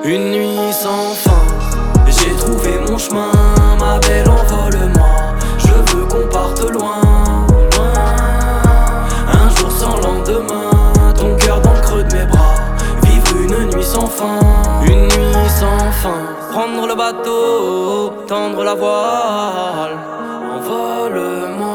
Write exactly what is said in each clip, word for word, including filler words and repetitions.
Une nuit sans fin. J'ai trouvé mon chemin, ma belle, envole-moi. Je veux qu'on parte loin, loin. Un jour sans lendemain, ton cœur dans le creux de mes bras. Vivre une nuit sans fin, une nuit sans fin. Prendre le bateau, tendre la voile, envole-moi.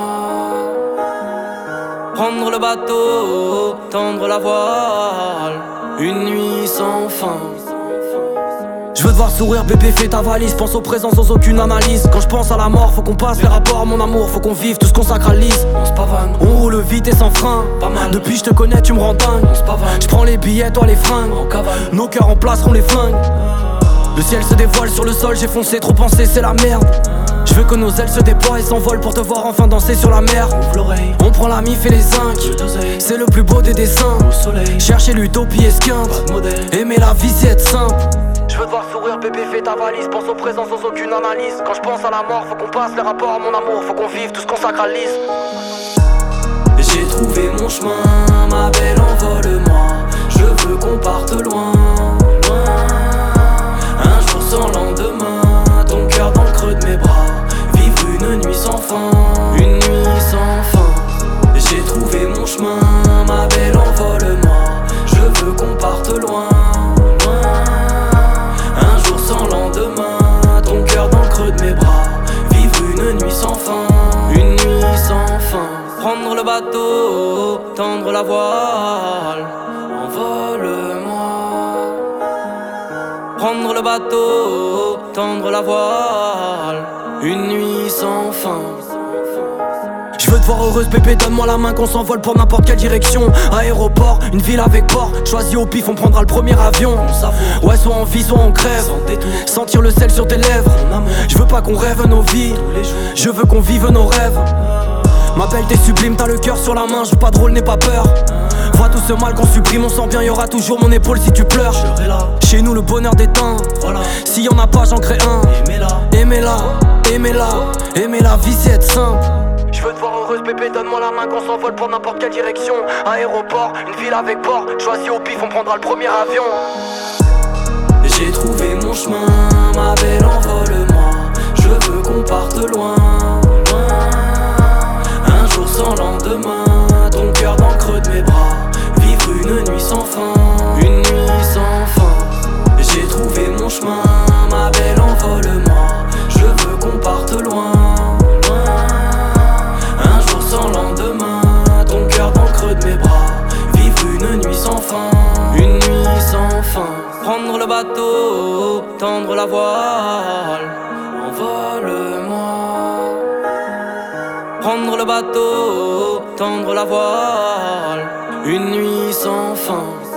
Prendre le bateau, tendre la voile, une nuit sans fin. Je veux te voir sourire, bébé, fais ta valise. Pense au présent sans aucune analyse. Quand je pense à la mort, faut qu'on passe les rapports, mon amour. Faut qu'on vive, tout ce qu'on sacralise. On se pavane, on roule vite et sans frein. Pas mal. Depuis je te connais, tu me rends dingue. On se pavane, je prends les billets, toi les fringues. On cavale, nos cœurs remplaceront les flingues. Le ciel se dévoile sur le sol, j'ai foncé, trop pensé, c'est la merde. Je veux que nos ailes se déploient et s'envolent pour te voir enfin danser sur la mer. On prend la mif et les zincs, c'est le plus beau des dessins. Chercher l'utopie esquinte, aimer la vie c'est être simple. Je veux te voir sourire, bébé, fais ta valise. Pense au présent sans aucune analyse. Quand je pense à la mort, faut qu'on passe les rapports, mon amour. Faut qu'on vive tout ce qu'on sacralise. J'ai trouvé mon chemin, ma belle, envole-moi. Je veux qu'on parte loin, loin. Un jour sans lendemain, ton cœur dans le creux de mes bras. Vivre une nuit sans fin, une nuit sans fin. J'ai trouvé mon chemin, ma belle, envole-moi. Je veux qu'on parte loin. De mes bras, vivre une nuit sans fin, une nuit sans fin. Prendre le bateau, tendre la voile, envole-moi. Prendre le bateau, tendre la voile, une nuit sans fin. Je veux te voir heureuse, bébé, donne-moi la main qu'on s'envole pour n'importe quelle direction. Aéroport, une ville avec port, choisis au pif, on prendra le premier avion. Ouais, soit on vit, soit on crève. Sentir le sel sur tes lèvres. Je veux pas qu'on rêve nos vies, je veux qu'on vive nos rêves. Ma belle, t'es sublime, t'as le cœur sur la main, je veux pas de rôle, n'aie pas peur. Vois tout ce mal qu'on supprime, on sent bien, y'aura toujours mon épaule si tu pleures. Chez nous le bonheur déteint, s'il y en a pas j'en crée un. Aimez-la, aimez-la, aimez la vie c'est être simple. Je veux te voir heureuse, bébé, donne-moi la main qu'on s'envole pour n'importe quelle direction. Aéroport, une ville avec port, choisis au pif, on prendra le premier avion. J'ai trouvé mon chemin, ma belle, envole-moi. Je veux qu'on parte loin, loin. Un jour sans lendemain, ton cœur dans le creux de mes bras. Vivre une nuit sans fin, une nuit sans fin. J'ai trouvé mon chemin, ma belle, envole-moi. Je veux qu'on parte loin. Sans lendemain, ton cœur dans le creux de mes bras. Vivre une nuit sans fin, une nuit sans fin. Prendre le bateau, tendre la voile, envole-moi. Prendre le bateau, tendre la voile, une nuit sans fin.